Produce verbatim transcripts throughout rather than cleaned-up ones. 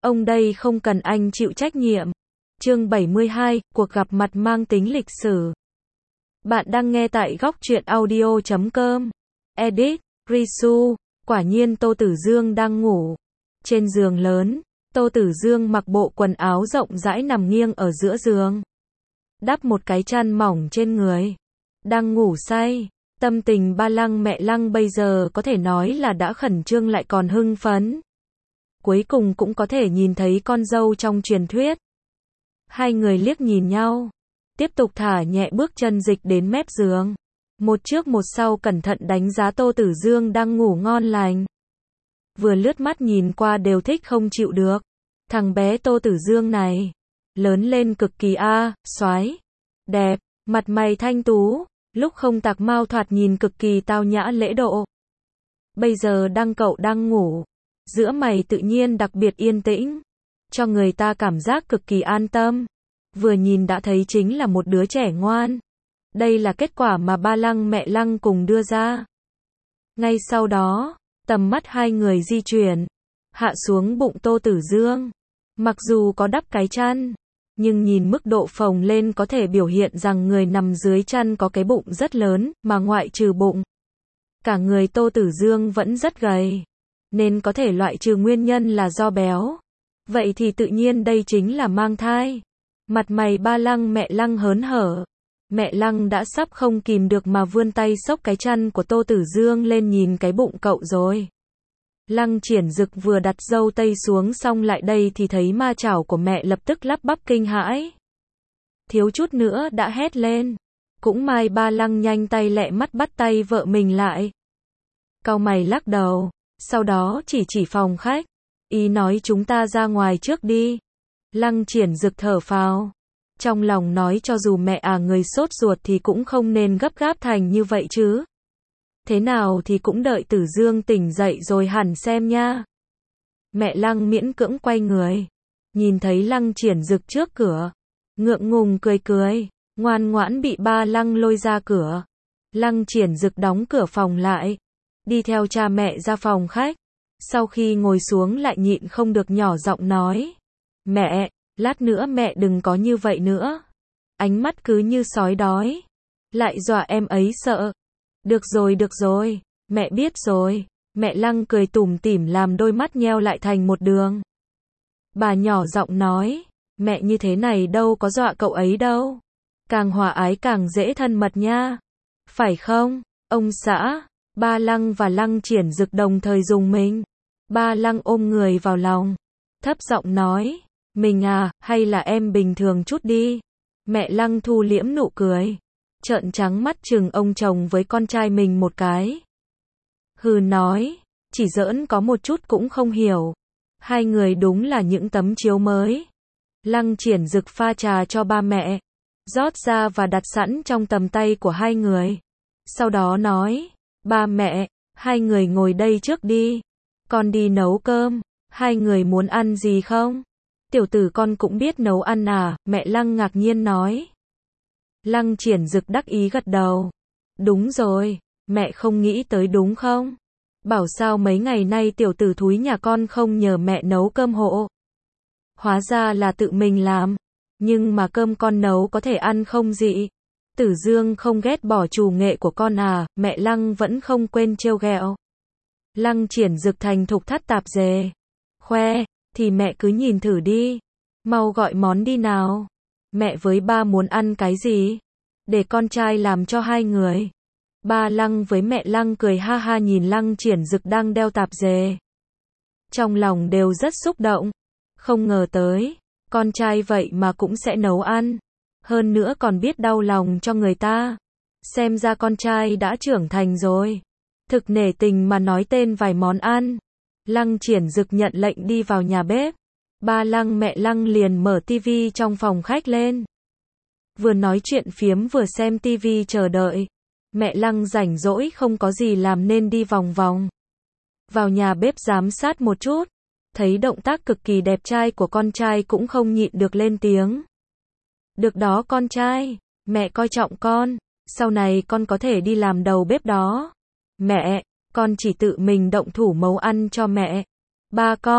Ông đây không cần anh chịu trách nhiệm. Chương bảy mươi hai, cuộc gặp mặt mang tính lịch sử. Bạn đang nghe tại góc truyện audio chấm com. Edit, Risu. Quả nhiên Tô Tử Dương đang ngủ. Trên giường lớn, Tô Tử Dương mặc bộ quần áo rộng rãi nằm nghiêng ở giữa giường. Đắp một cái chăn mỏng trên người. Đang ngủ say. Tâm tình ba Lăng mẹ Lăng bây giờ có thể nói là đã khẩn trương lại còn hưng phấn. Cuối cùng cũng có thể nhìn thấy con dâu trong truyền thuyết. Hai người liếc nhìn nhau. Tiếp tục thả nhẹ bước chân dịch đến mép giường. Một trước một sau cẩn thận đánh giá Tô Tử Dương đang ngủ ngon lành. Vừa lướt mắt nhìn qua đều thích không chịu được. Thằng bé Tô Tử Dương này. Lớn lên cực kỳ a, soái, đẹp, mặt mày thanh tú. Lúc không tạc mao thoạt nhìn cực kỳ tao nhã lễ độ. Bây giờ đang cậu đang ngủ. Giữa mày tự nhiên đặc biệt yên tĩnh. Cho người ta cảm giác cực kỳ an tâm. Vừa nhìn đã thấy chính là một đứa trẻ ngoan. Đây là kết quả mà ba Lăng mẹ Lăng cùng đưa ra. Ngay sau đó, tầm mắt hai người di chuyển. Hạ xuống bụng Tô Tử Dương. Mặc dù có đắp cái chăn. Nhưng nhìn mức độ phồng lên có thể biểu hiện rằng người nằm dưới chăn có cái bụng rất lớn, mà ngoại trừ bụng. Cả người Tô Tử Dương vẫn rất gầy. Nên có thể loại trừ nguyên nhân là do béo. Vậy thì tự nhiên đây chính là mang thai. Mặt mày ba Lăng mẹ Lăng hớn hở. Mẹ Lăng đã sắp không kìm được mà vươn tay xốc cái chăn của Tô Tử Dương lên nhìn cái bụng cậu rồi. Lăng Triển Dực vừa đặt dâu tây xuống xong lại đây thì thấy ma chảo của mẹ lập tức lắp bắp kinh hãi. Thiếu chút nữa đã hét lên. Cũng may ba Lăng nhanh tay lẹ mắt bắt tay vợ mình lại. Cau mày lắc đầu. Sau đó chỉ chỉ phòng khách. Ý nói chúng ta ra ngoài trước đi. Lăng Triển Dực thở phào. Trong lòng nói cho dù mẹ à người sốt ruột thì cũng không nên gấp gáp thành như vậy chứ. Thế nào thì cũng đợi Tử Dương tỉnh dậy rồi hẳn xem nha. Mẹ Lăng miễn cưỡng quay người. Nhìn thấy Lăng Triển Dực trước cửa. Ngượng ngùng cười cười. Ngoan ngoãn bị ba Lăng lôi ra cửa. Lăng Triển Dực đóng cửa phòng lại. Đi theo cha mẹ ra phòng khách. Sau khi ngồi xuống lại nhịn không được nhỏ giọng nói. Mẹ, lát nữa mẹ đừng có như vậy nữa. Ánh mắt cứ như sói đói. Lại dọa em ấy sợ. Được rồi được rồi, mẹ biết rồi. Mẹ Lăng cười tủm tỉm làm đôi mắt nheo lại thành một đường. Bà nhỏ giọng nói. Mẹ như thế này đâu có dọa cậu ấy đâu. Càng hòa ái càng dễ thân mật nha. Phải không, ông xã? Ba Lăng và Lăng Triển Dực đồng thời dùng mình. Ba Lăng ôm người vào lòng. Thấp giọng nói. Mình à, hay là em bình thường chút đi. Mẹ Lăng thu liễm nụ cười. Trợn trắng mắt chừng ông chồng với con trai mình một cái. Hừ nói. Chỉ giỡn có một chút cũng không hiểu. Hai người đúng là những tấm chiếu mới. Lăng Triển Dực pha trà cho ba mẹ. Rót ra và đặt sẵn trong tầm tay của hai người. Sau đó nói. Ba mẹ, hai người ngồi đây trước đi. Con đi nấu cơm. Hai người muốn ăn gì không? Tiểu tử con cũng biết nấu ăn à? Mẹ Lăng ngạc nhiên nói. Lăng Triển Dực đắc ý gật đầu. Đúng rồi, mẹ không nghĩ tới đúng không? Bảo sao mấy ngày nay tiểu tử thúi nhà con không nhờ mẹ nấu cơm hộ. Hóa ra là tự mình làm. Nhưng mà cơm con nấu có thể ăn không dị. Tử Dương không ghét bỏ chủ nghệ của con à? Mẹ Lăng vẫn không quên trêu ghẹo. Lăng Triển Dực thành thục thắt tạp dề. Khoe, thì mẹ cứ nhìn thử đi. Mau gọi món đi nào. Mẹ với ba muốn ăn cái gì? Để con trai làm cho hai người. Ba Lăng với mẹ Lăng cười ha ha nhìn Lăng Triển Dực đang đeo tạp dề. Trong lòng đều rất xúc động. Không ngờ tới, con trai vậy mà cũng sẽ nấu ăn. Hơn nữa còn biết đau lòng cho người ta. Xem ra con trai đã trưởng thành rồi. Thực nể tình mà nói tên vài món ăn. Lăng Triển Dực nhận lệnh đi vào nhà bếp. Ba Lăng mẹ Lăng liền mở tivi trong phòng khách lên. Vừa nói chuyện phiếm vừa xem tivi chờ đợi. Mẹ Lăng rảnh rỗi không có gì làm nên đi vòng vòng. Vào nhà bếp giám sát một chút. Thấy động tác cực kỳ đẹp trai của con trai cũng không nhịn được lên tiếng. Được đó con trai, mẹ coi trọng con. Sau này con có thể đi làm đầu bếp đó. Mẹ, con chỉ tự mình động thủ nấu ăn cho mẹ. Ba con,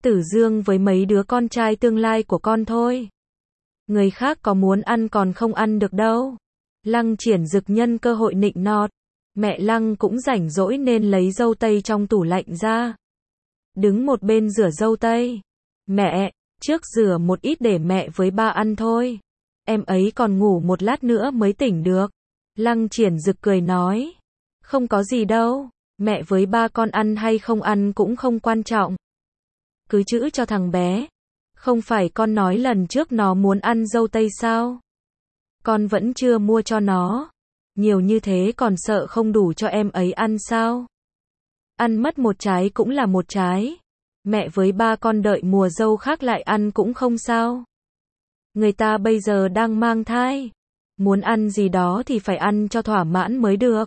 Tử Dương với mấy đứa con trai tương lai của con thôi. Người khác có muốn ăn còn không ăn được đâu. Lăng Triển Dực nhân cơ hội nịnh nọt. Mẹ Lăng cũng rảnh rỗi nên lấy dâu tây trong tủ lạnh ra. Đứng một bên rửa dâu tây. Mẹ, trước rửa một ít để mẹ với ba ăn thôi. Em ấy còn ngủ một lát nữa mới tỉnh được. Lăng Triển Dực cười nói. Không có gì đâu, mẹ với ba con ăn hay không ăn cũng không quan trọng. Cứ chữ cho thằng bé. Không phải con nói lần trước nó muốn ăn dâu tây sao? Con vẫn chưa mua cho nó. Nhiều như thế còn sợ không đủ cho em ấy ăn sao? Ăn mất một trái cũng là một trái. Mẹ với ba con đợi mùa dâu khác lại ăn cũng không sao. Người ta bây giờ đang mang thai. Muốn ăn gì đó thì phải ăn cho thỏa mãn mới được.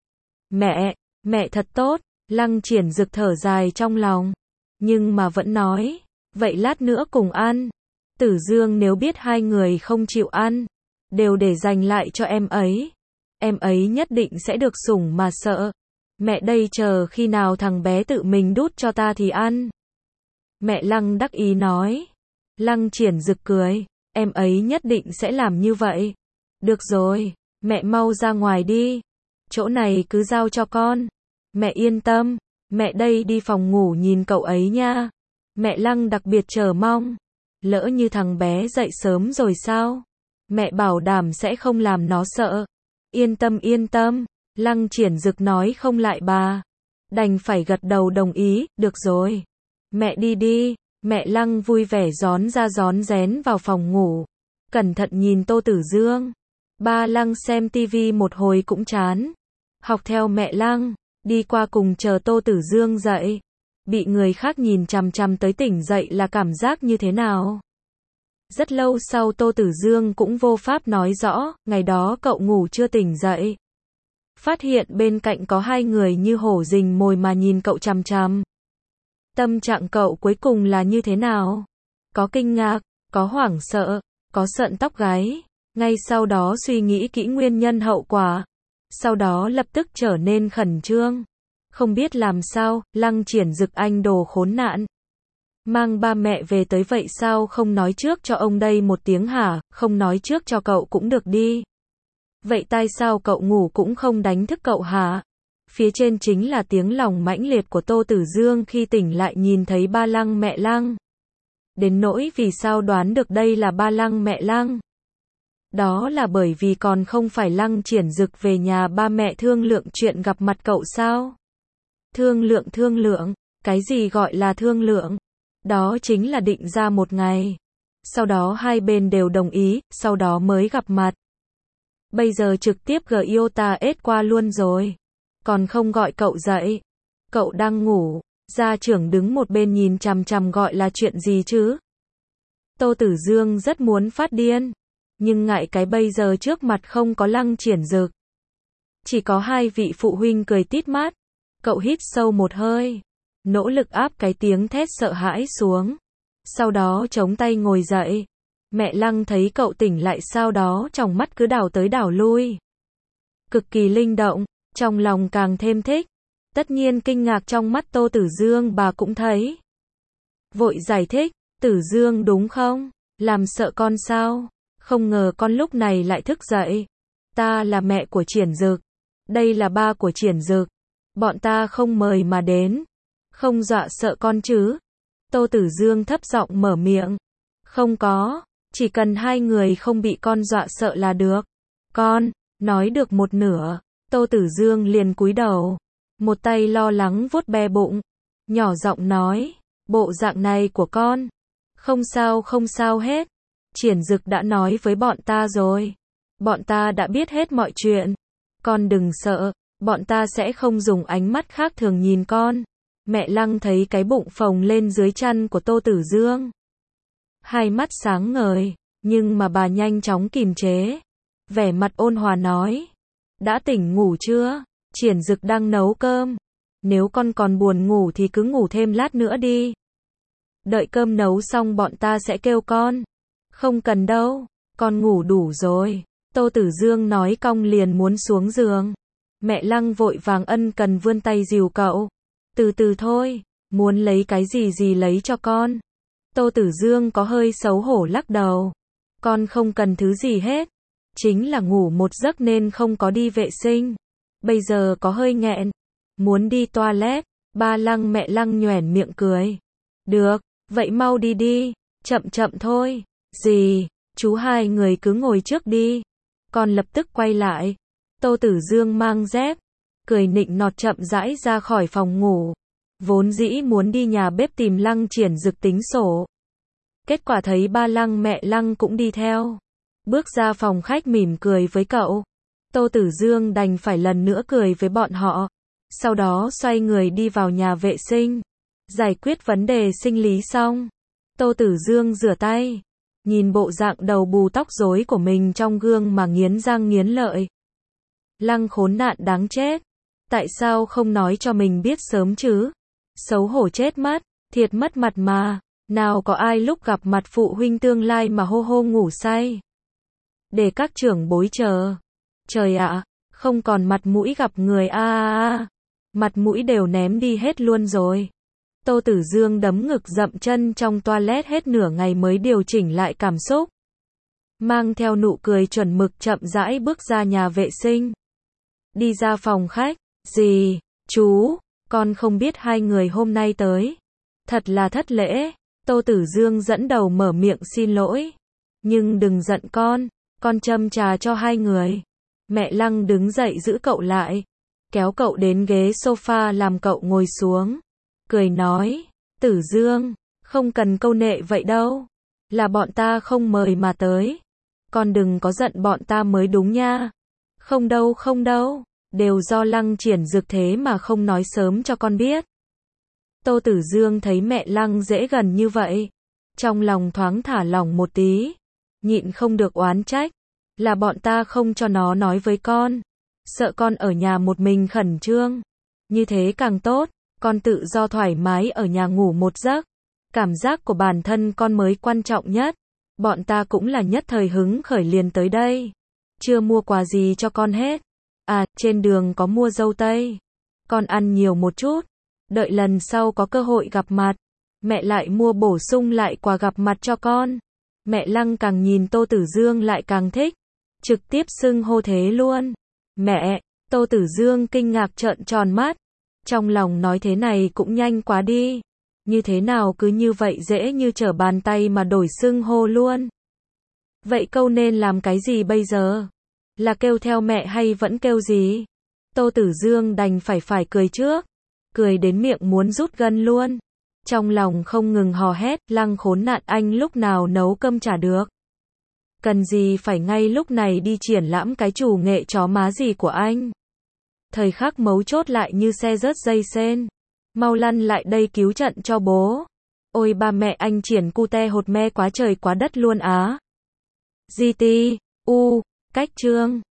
Mẹ, mẹ thật tốt. Lăng Triển Dực thở dài trong lòng. Nhưng mà vẫn nói. Vậy lát nữa cùng ăn. Tử Dương nếu biết hai người không chịu ăn. Đều để dành lại cho em ấy. Em ấy nhất định sẽ được sủng mà sợ. Mẹ đây chờ khi nào thằng bé tự mình đút cho ta thì ăn. Mẹ Lăng đắc ý nói. Lăng Triển Dực cười. Em ấy nhất định sẽ làm như vậy. Được rồi, mẹ mau ra ngoài đi. Chỗ này cứ giao cho con. Mẹ yên tâm, mẹ đây đi phòng ngủ nhìn cậu ấy nha. Mẹ Lăng đặc biệt chờ mong. Lỡ như thằng bé dậy sớm rồi sao? Mẹ bảo đảm sẽ không làm nó sợ. Yên tâm yên tâm, Lăng Triển Dực nói không lại bà. Đành phải gật đầu đồng ý, được rồi. Mẹ đi đi, mẹ Lăng vui vẻ rón ra rón rén vào phòng ngủ. Cẩn thận nhìn Tô Tử Dương. Ba Lăng xem tivi một hồi cũng chán. Học theo mẹ Lăng, đi qua cùng chờ Tô Tử Dương dậy. Bị người khác nhìn chằm chằm tới tỉnh dậy là cảm giác như thế nào? Rất lâu sau Tô Tử Dương cũng vô pháp nói rõ, ngày đó cậu ngủ chưa tỉnh dậy. Phát hiện bên cạnh có hai người như hổ rình mồi mà nhìn cậu chằm chằm. Tâm trạng cậu cuối cùng là như thế nào? Có kinh ngạc, có hoảng sợ, có sợn tóc gáy. Ngay sau đó suy nghĩ kỹ nguyên nhân hậu quả. Sau đó lập tức trở nên khẩn trương. Không biết làm sao, Lăng Triển Dực anh đồ khốn nạn. Mang ba mẹ về tới vậy sao không nói trước cho ông đây một tiếng hả, không nói trước cho cậu cũng được đi. Vậy tại sao cậu ngủ cũng không đánh thức cậu hả? Phía trên chính là tiếng lòng mãnh liệt của Tô Tử Dương khi tỉnh lại nhìn thấy ba Lăng mẹ Lăng. Đến nỗi vì sao đoán được đây là ba Lăng mẹ Lăng. Đó là bởi vì còn không phải Lăng Triển Dực về nhà ba mẹ thương lượng chuyện gặp mặt cậu sao? Thương lượng thương lượng, cái gì gọi là thương lượng? Đó chính là định ra một ngày. Sau đó hai bên đều đồng ý, sau đó mới gặp mặt. Bây giờ trực tiếp gờ i o tê a qua luôn rồi. Còn không gọi cậu dậy. Cậu đang ngủ. Gia trưởng đứng một bên nhìn chằm chằm gọi là chuyện gì chứ? Tô Tử Dương rất muốn phát điên. Nhưng ngại cái bây giờ trước mặt không có Lăng Triển Dực. Chỉ có hai vị phụ huynh cười tít mắt. Cậu hít sâu một hơi. Nỗ lực áp cái tiếng thét sợ hãi xuống. Sau đó chống tay ngồi dậy. Mẹ Lăng thấy cậu tỉnh lại sau đó trong mắt cứ đảo tới đảo lui. Cực kỳ linh động, trong lòng càng thêm thích. Tất nhiên kinh ngạc trong mắt Tô Tử Dương bà cũng thấy. Vội giải thích, Tử Dương đúng không? Làm sợ con sao? Không ngờ con lúc này lại thức dậy. Ta là mẹ của Triển Dực. Đây là ba của Triển Dực. Bọn ta không mời mà đến. Không dọa sợ con chứ? Tô Tử Dương thấp giọng mở miệng. Không có, chỉ cần hai người không bị con dọa sợ là được. Con, nói được một nửa, Tô Tử Dương liền cúi đầu. Một tay lo lắng vuốt be bụng. Nhỏ giọng nói, bộ dạng này của con. Không sao không sao hết. Triển Dực đã nói với bọn ta rồi. Bọn ta đã biết hết mọi chuyện. Con đừng sợ, bọn ta sẽ không dùng ánh mắt khác thường nhìn con. Mẹ Lăng thấy cái bụng phồng lên dưới chăn của Tô Tử Dương. Hai mắt sáng ngời, nhưng mà bà nhanh chóng kìm chế. Vẻ mặt ôn hòa nói. Đã tỉnh ngủ chưa? Triển Dực đang nấu cơm. Nếu con còn buồn ngủ thì cứ ngủ thêm lát nữa đi. Đợi cơm nấu xong bọn ta sẽ kêu con. Không cần đâu, con ngủ đủ rồi. Tô Tử Dương nói cong liền muốn xuống giường. Mẹ Lăng vội vàng ân cần vươn tay dìu cậu. Từ từ thôi, Muốn lấy cái gì gì lấy cho con. Tô Tử Dương có hơi xấu hổ lắc đầu. Con không cần thứ gì hết. Chính là ngủ một giấc nên không có đi vệ sinh. Bây giờ có hơi nghẹn. Muốn đi toilet. Ba Lăng mẹ Lăng nhoẻn miệng cười. Được, vậy mau đi đi. Chậm chậm thôi. Gì, chú hai người cứ ngồi trước đi. Con lập tức quay lại. Tô Tử Dương mang dép. Cười nịnh nọt chậm rãi ra khỏi phòng ngủ. Vốn dĩ muốn đi nhà bếp tìm Lăng Triển Dực tính sổ. Kết quả thấy ba Lăng mẹ Lăng cũng đi theo. Bước ra phòng khách mỉm cười với cậu. Tô Tử Dương đành phải lần nữa cười với bọn họ. Sau đó xoay người đi vào nhà vệ sinh. Giải quyết vấn đề sinh lý xong. Tô Tử Dương rửa tay. Nhìn bộ dạng đầu bù tóc rối của mình trong gương mà nghiến răng nghiến lợi. Lăng khốn nạn đáng chết. Tại sao không nói cho mình biết sớm chứ? Xấu hổ chết mất. Thiệt mất mặt mà. Nào có ai lúc gặp mặt phụ huynh tương lai mà hô hô ngủ say. Để các trưởng bối chờ. Trời ạ, không còn mặt mũi gặp người a a a. Mặt mũi đều ném đi hết luôn rồi. Tô Tử Dương đấm ngực dậm chân trong toilet hết nửa ngày mới điều chỉnh lại cảm xúc. Mang theo nụ cười chuẩn mực chậm rãi bước ra nhà vệ sinh. Đi ra phòng khách. Gì, chú, con không biết hai người hôm nay tới. Thật là thất lễ. Tô Tử Dương dẫn đầu mở miệng xin lỗi. Nhưng đừng giận con, con châm trà cho hai người. Mẹ Lăng đứng dậy giữ cậu lại. Kéo cậu đến ghế sofa làm cậu ngồi xuống. Cười nói, Tử Dương, không cần câu nệ vậy đâu. Là bọn ta không mời mà tới. Con đừng có giận bọn ta mới đúng nha. Không đâu không đâu, đều do Lăng Triển Dực thế mà không nói sớm cho con biết. Tô Tử Dương thấy mẹ Lăng dễ gần như vậy. Trong lòng thoáng thả lỏng một tí. Nhịn không được oán trách. Là bọn ta không cho nó nói với con. Sợ con ở nhà một mình khẩn trương. Như thế càng tốt. Con tự do thoải mái ở nhà ngủ một giấc. Cảm giác của bản thân con mới quan trọng nhất. Bọn ta cũng là nhất thời hứng khởi liền tới đây. Chưa mua quà gì cho con hết. À, trên đường có mua dâu tây. Con ăn nhiều một chút. Đợi lần sau có cơ hội gặp mặt. Mẹ lại mua bổ sung lại quà gặp mặt cho con. Mẹ Lăng càng nhìn Tô Tử Dương lại càng thích. Trực tiếp xưng hô thế luôn. Mẹ, Tô Tử Dương kinh ngạc trợn tròn mắt. Trong lòng nói thế này cũng nhanh quá đi. Như thế nào cứ như vậy dễ như trở bàn tay mà đổi xưng hô luôn. Vậy câu nên làm cái gì bây giờ? Là kêu theo mẹ hay vẫn kêu gì? Tô Tử Dương đành phải phải cười trước. Cười đến miệng muốn rút gân luôn. Trong lòng không ngừng hò hét, Lăng khốn nạn anh lúc nào nấu cơm chả được. Cần gì phải ngay lúc này đi triển lãm cái chủ nghệ chó má gì của anh. Thời khắc mấu chốt lại như xe rớt dây sên. Mau lăn lại đây cứu trận cho bố. Ôi ba mẹ anh triển cute hột me quá trời quá đất luôn á. giê tê, U, cách chương.